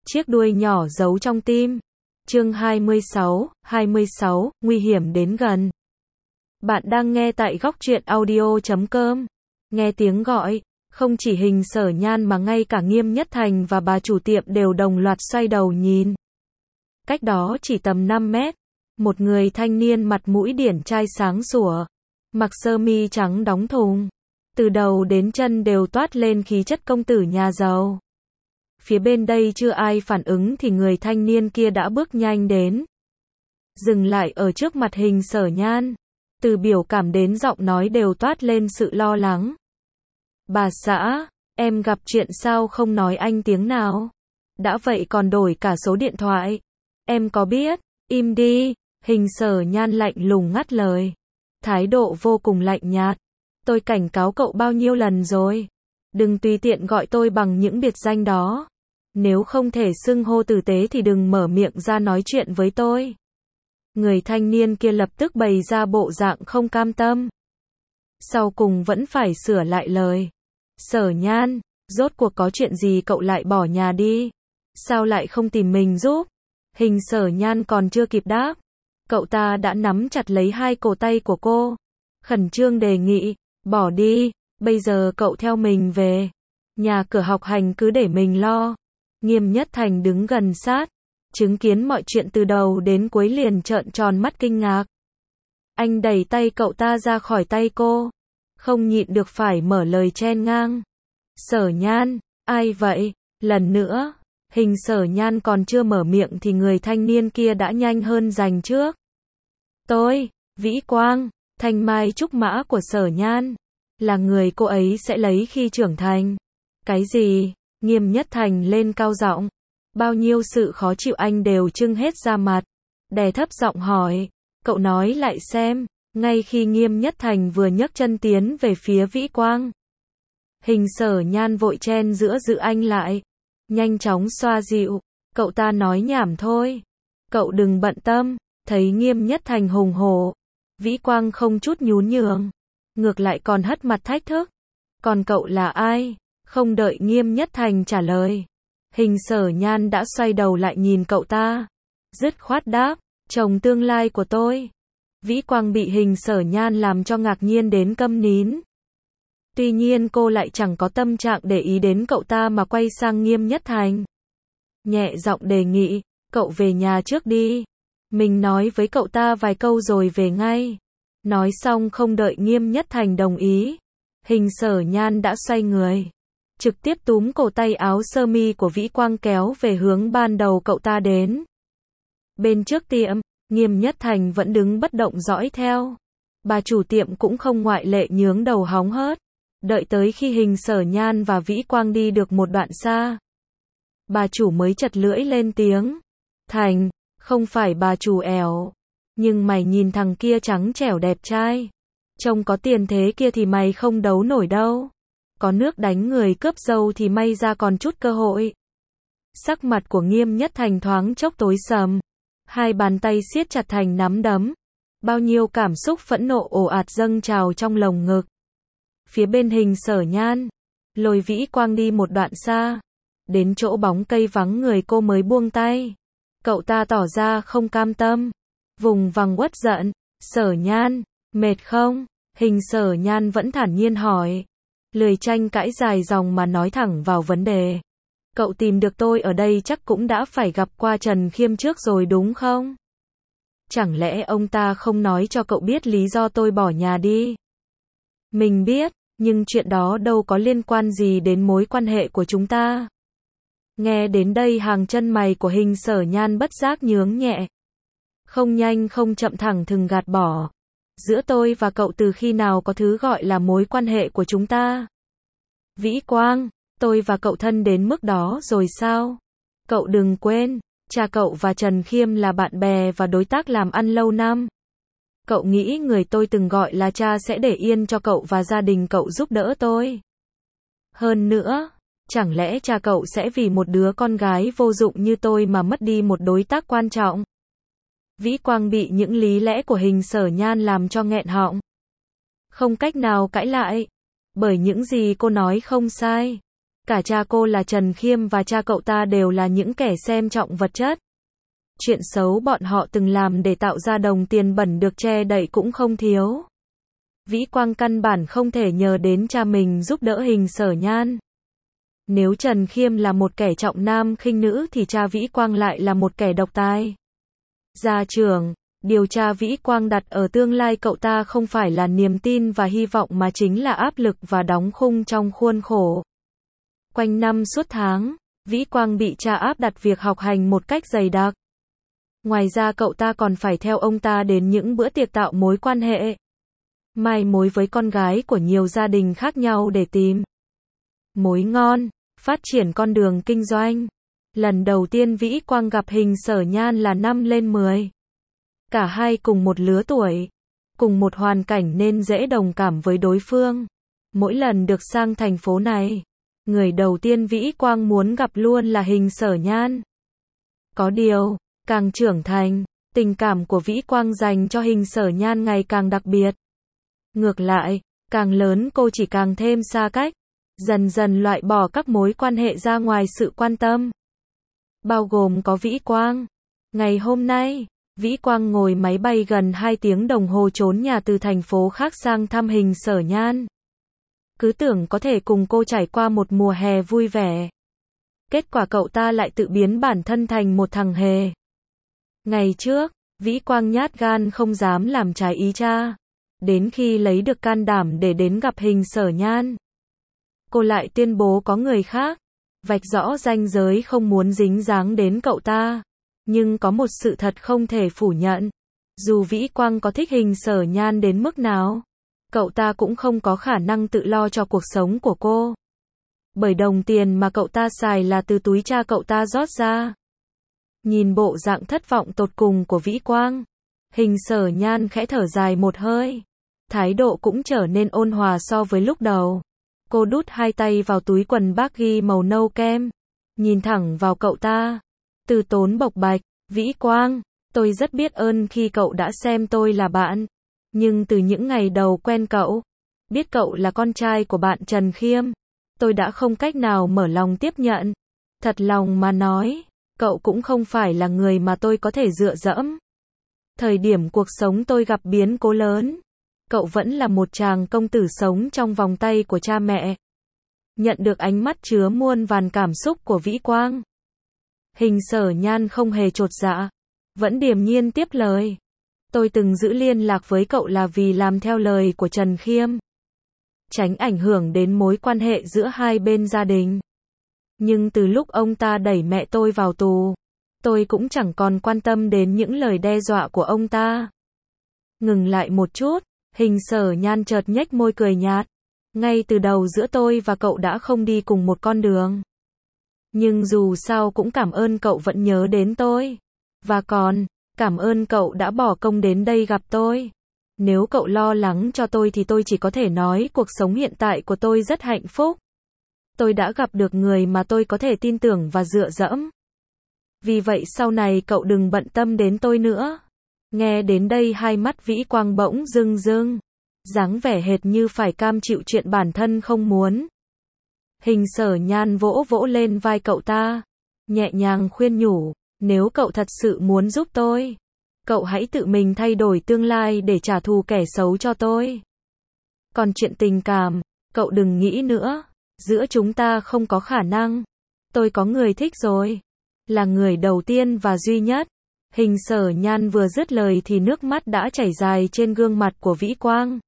chiếc đuôi nhỏ giấu trong tim. Chương 26, nguy hiểm đến gần. Bạn đang nghe tại góc truyện audio.com. Nghe tiếng gọi, không chỉ Hình Sở Nhan mà ngay cả Nghiêm Nhất Thành và bà chủ tiệm đều đồng loạt xoay đầu nhìn. Cách đó chỉ tầm 5 mét, một người thanh niên mặt mũi điển trai sáng sủa, mặc sơ mi trắng đóng thùng, từ đầu đến chân đều toát lên khí chất công tử nhà giàu. Phía bên đây chưa ai phản ứng thì người thanh niên kia đã bước nhanh đến, dừng lại ở trước mặt Hình Sở Nhan, từ biểu cảm đến giọng nói đều toát lên sự lo lắng. Bà xã, em gặp chuyện sao không nói anh tiếng nào? Đã vậy còn đổi cả số điện thoại. Em có biết, im đi, Hình Sở Nhan lạnh lùng ngắt lời. Thái độ vô cùng lạnh nhạt. Tôi cảnh cáo cậu bao nhiêu lần rồi. Đừng tùy tiện gọi tôi bằng những biệt danh đó. Nếu không thể xưng hô tử tế thì đừng mở miệng ra nói chuyện với tôi. Người thanh niên kia lập tức bày ra bộ dạng không cam tâm. Sau cùng vẫn phải sửa lại lời. Sở Nhan, rốt cuộc có chuyện gì cậu lại bỏ nhà đi? Sao lại không tìm mình giúp? Hình Sở Nhan còn chưa kịp đáp, cậu ta đã nắm chặt lấy hai cổ tay của cô, khẩn trương đề nghị, bỏ đi, bây giờ cậu theo mình về. Nhà cửa học hành cứ để mình lo. Nghiêm Nhất Thành đứng gần sát, chứng kiến mọi chuyện từ đầu đến cuối liền trợn tròn mắt kinh ngạc. Anh đẩy tay cậu ta ra khỏi tay cô, không nhịn được phải mở lời chen ngang. Sở Nhan, ai vậy? Lần nữa, Hình Sở Nhan còn chưa mở miệng thì người thanh niên kia đã nhanh hơn giành trước. Tôi, Vĩ Quang, thanh mai trúc mã của Sở Nhan, là người cô ấy sẽ lấy khi trưởng thành. Cái gì? Nghiêm Nhất Thành lên cao giọng, bao nhiêu sự khó chịu anh đều trưng hết ra mặt, đè thấp giọng hỏi, cậu nói lại xem. Ngay khi Nghiêm Nhất Thành vừa nhấc chân tiến về phía Vĩ Quang, Hình Sở Nhan vội chen giữa giữ anh lại, nhanh chóng xoa dịu, cậu ta nói nhảm thôi, cậu đừng bận tâm. Thấy Nghiêm Nhất Thành hùng hổ, Vĩ Quang không chút nhún nhường, ngược lại còn hất mặt thách thức. Còn cậu là ai? Không đợi Nghiêm Nhất Thành trả lời, Hình Sở Nhan đã xoay đầu lại nhìn cậu ta, dứt khoát đáp, chồng tương lai của tôi. Vĩ Quang bị Hình Sở Nhan làm cho ngạc nhiên đến câm nín. Tuy nhiên cô lại chẳng có tâm trạng để ý đến cậu ta mà quay sang Nghiêm Nhất Thành, nhẹ giọng đề nghị, cậu về nhà trước đi. Mình nói với cậu ta vài câu rồi về ngay. Nói xong không đợi Nghiêm Nhất Thành đồng ý, Hình Sở Nhan đã xoay người, trực tiếp túm cổ tay áo sơ mi của Vĩ Quang kéo về hướng ban đầu cậu ta đến. Bên trước tiệm, Nghiêm Nhất Thành vẫn đứng bất động dõi theo. Bà chủ tiệm cũng không ngoại lệ, nhướng đầu hóng hớt. Đợi tới khi Hình Sở Nhan và Vĩ Quang đi được một đoạn xa, bà chủ mới chật lưỡi lên tiếng. Thành, không phải bà chủ ẻo, nhưng mày nhìn thằng kia trắng trẻo đẹp trai, trông có tiền thế kia thì mày không đấu nổi đâu. Có nước đánh người cướp dâu thì may ra còn chút cơ hội. Sắc mặt của Nghiêm Nhất Thành thoáng chốc tối sầm, hai bàn tay siết chặt thành nắm đấm, bao nhiêu cảm xúc phẫn nộ ồ ạt dâng trào trong lồng ngực. Phía bên Hình Sở Nhan, lôi Vĩ Quang đi một đoạn xa, đến chỗ bóng cây vắng người cô mới buông tay. Cậu ta tỏ ra không cam tâm, vùng vằng uất giận, Sở Nhan, mệt không? Hình Sở Nhan vẫn thản nhiên hỏi, lười tranh cãi dài dòng mà nói thẳng vào vấn đề. Cậu tìm được tôi ở đây chắc cũng đã phải gặp qua Trần Khiêm trước rồi đúng không? Chẳng lẽ ông ta không nói cho cậu biết lý do tôi bỏ nhà đi? Mình biết, nhưng chuyện đó đâu có liên quan gì đến mối quan hệ của chúng ta. Nghe đến đây hàng chân mày của Hình Sở Nhan bất giác nhướng nhẹ. Không nhanh không chậm thẳng thừng gạt bỏ. Giữa tôi và cậu từ khi nào có thứ gọi là mối quan hệ của chúng ta? Vĩ Quang, tôi và cậu thân đến mức đó rồi sao? Cậu đừng quên, cha cậu và Trần Khiêm là bạn bè và đối tác làm ăn lâu năm. Cậu nghĩ người tôi từng gọi là cha sẽ để yên cho cậu và gia đình cậu giúp đỡ tôi? Hơn nữa, chẳng lẽ cha cậu sẽ vì một đứa con gái vô dụng như tôi mà mất đi một đối tác quan trọng? Vĩ Quang bị những lý lẽ của Hình Sở Nhan làm cho nghẹn họng, không cách nào cãi lại, bởi những gì cô nói không sai. Cả cha cô là Trần Khiêm và cha cậu ta đều là những kẻ xem trọng vật chất. Chuyện xấu bọn họ từng làm để tạo ra đồng tiền bẩn được che đậy cũng không thiếu. Vĩ Quang căn bản không thể nhờ đến cha mình giúp đỡ Hình Sở Nhan. Nếu Trần Khiêm là một kẻ trọng nam khinh nữ thì cha Vĩ Quang lại là một kẻ độc tài. Gia trưởng, điều cha Vĩ Quang đặt ở tương lai cậu ta không phải là niềm tin và hy vọng mà chính là áp lực và đóng khung trong khuôn khổ. Quanh năm suốt tháng, Vĩ Quang bị cha áp đặt việc học hành một cách dày đặc. Ngoài ra cậu ta còn phải theo ông ta đến những bữa tiệc tạo mối quan hệ, mai mối với con gái của nhiều gia đình khác nhau để tìm mối ngon, phát triển con đường kinh doanh. Lần đầu tiên Vĩ Quang gặp Hình Sở Nhan là năm lên 10. Cả hai cùng một lứa tuổi, cùng một hoàn cảnh nên dễ đồng cảm với đối phương. Mỗi lần được sang thành phố này, người đầu tiên Vĩ Quang muốn gặp luôn là Hình Sở Nhan. Có điều, càng trưởng thành, tình cảm của Vĩ Quang dành cho Hình Sở Nhan ngày càng đặc biệt. Ngược lại, càng lớn cô chỉ càng thêm xa cách, dần dần loại bỏ các mối quan hệ ra ngoài sự quan tâm. Bao gồm có Vĩ Quang. Ngày hôm nay, Vĩ Quang ngồi máy bay gần 2 tiếng đồng hồ trốn nhà từ thành phố khác sang thăm Hình Sở Nhan. Cứ tưởng có thể cùng cô trải qua một mùa hè vui vẻ. Kết quả cậu ta lại tự biến bản thân thành một thằng hề. Ngày trước, Vĩ Quang nhát gan không dám làm trái ý cha. Đến khi lấy được can đảm để đến gặp Hình Sở Nhan, cô lại tuyên bố có người khác, vạch rõ ranh giới không muốn dính dáng đến cậu ta. Nhưng có một sự thật không thể phủ nhận. Dù Vĩ Quang có thích Hình Sở Nhan đến mức nào, cậu ta cũng không có khả năng tự lo cho cuộc sống của cô. Bởi đồng tiền mà cậu ta xài là từ túi cha cậu ta rót ra. Nhìn bộ dạng thất vọng tột cùng của Vĩ Quang, Hình Sở Nhan khẽ thở dài một hơi. Thái độ cũng trở nên ôn hòa so với lúc đầu. Cô đút hai tay vào túi quần baggy màu nâu kem, nhìn thẳng vào cậu ta, từ tốn bộc bạch, Vĩ Quang, tôi rất biết ơn khi cậu đã xem tôi là bạn. Nhưng từ những ngày đầu quen cậu, biết cậu là con trai của bạn Trần Khiêm, tôi đã không cách nào mở lòng tiếp nhận. Thật lòng mà nói, cậu cũng không phải là người mà tôi có thể dựa dẫm. Thời điểm cuộc sống tôi gặp biến cố lớn, cậu vẫn là một chàng công tử sống trong vòng tay của cha mẹ. Nhận được ánh mắt chứa muôn vàn cảm xúc của Vĩ Quang, Hình Sở Nhan không hề chột dạ, vẫn điềm nhiên tiếp lời. Tôi từng giữ liên lạc với cậu là vì làm theo lời của Trần Khiêm, tránh ảnh hưởng đến mối quan hệ giữa hai bên gia đình. Nhưng từ lúc ông ta đẩy mẹ tôi vào tù, tôi cũng chẳng còn quan tâm đến những lời đe dọa của ông ta. Ngừng lại một chút, Hình Sở Nhan chợt nhếch môi cười nhạt. Ngay từ đầu giữa tôi và cậu đã không đi cùng một con đường. Nhưng dù sao cũng cảm ơn cậu vẫn nhớ đến tôi. Và còn, cảm ơn cậu đã bỏ công đến đây gặp tôi. Nếu cậu lo lắng cho tôi thì tôi chỉ có thể nói cuộc sống hiện tại của tôi rất hạnh phúc. Tôi đã gặp được người mà tôi có thể tin tưởng và dựa dẫm. Vì vậy sau này cậu đừng bận tâm đến tôi nữa. Nghe đến đây hai mắt Vĩ Quang bỗng rưng rưng, dáng vẻ hệt như phải cam chịu chuyện bản thân không muốn. Hình Sở Nhan vỗ vỗ lên vai cậu ta, nhẹ nhàng khuyên nhủ, nếu cậu thật sự muốn giúp tôi, cậu hãy tự mình thay đổi tương lai để trả thù kẻ xấu cho tôi. Còn chuyện tình cảm, cậu đừng nghĩ nữa, giữa chúng ta không có khả năng. Tôi có người thích rồi, là người đầu tiên và duy nhất. Hình Sở Nhan vừa dứt lời thì nước mắt đã chảy dài trên gương mặt của Vĩ Quang.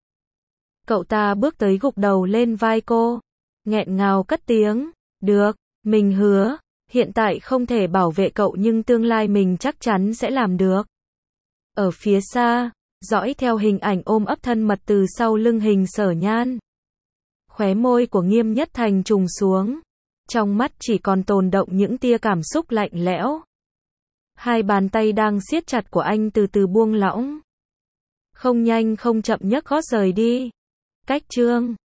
Cậu ta bước tới gục đầu lên vai cô, nghẹn ngào cất tiếng, được, mình hứa, hiện tại không thể bảo vệ cậu nhưng tương lai mình chắc chắn sẽ làm được. Ở phía xa, dõi theo hình ảnh ôm ấp thân mật từ sau lưng Hình Sở Nhan. Khóe môi của Nghiêm Nhất Thành trùng xuống, trong mắt chỉ còn tồn động những tia cảm xúc lạnh lẽo. Hai bàn tay đang siết chặt của anh từ từ buông lỏng. Không nhanh không chậm nhấc gót rời đi. Cách chương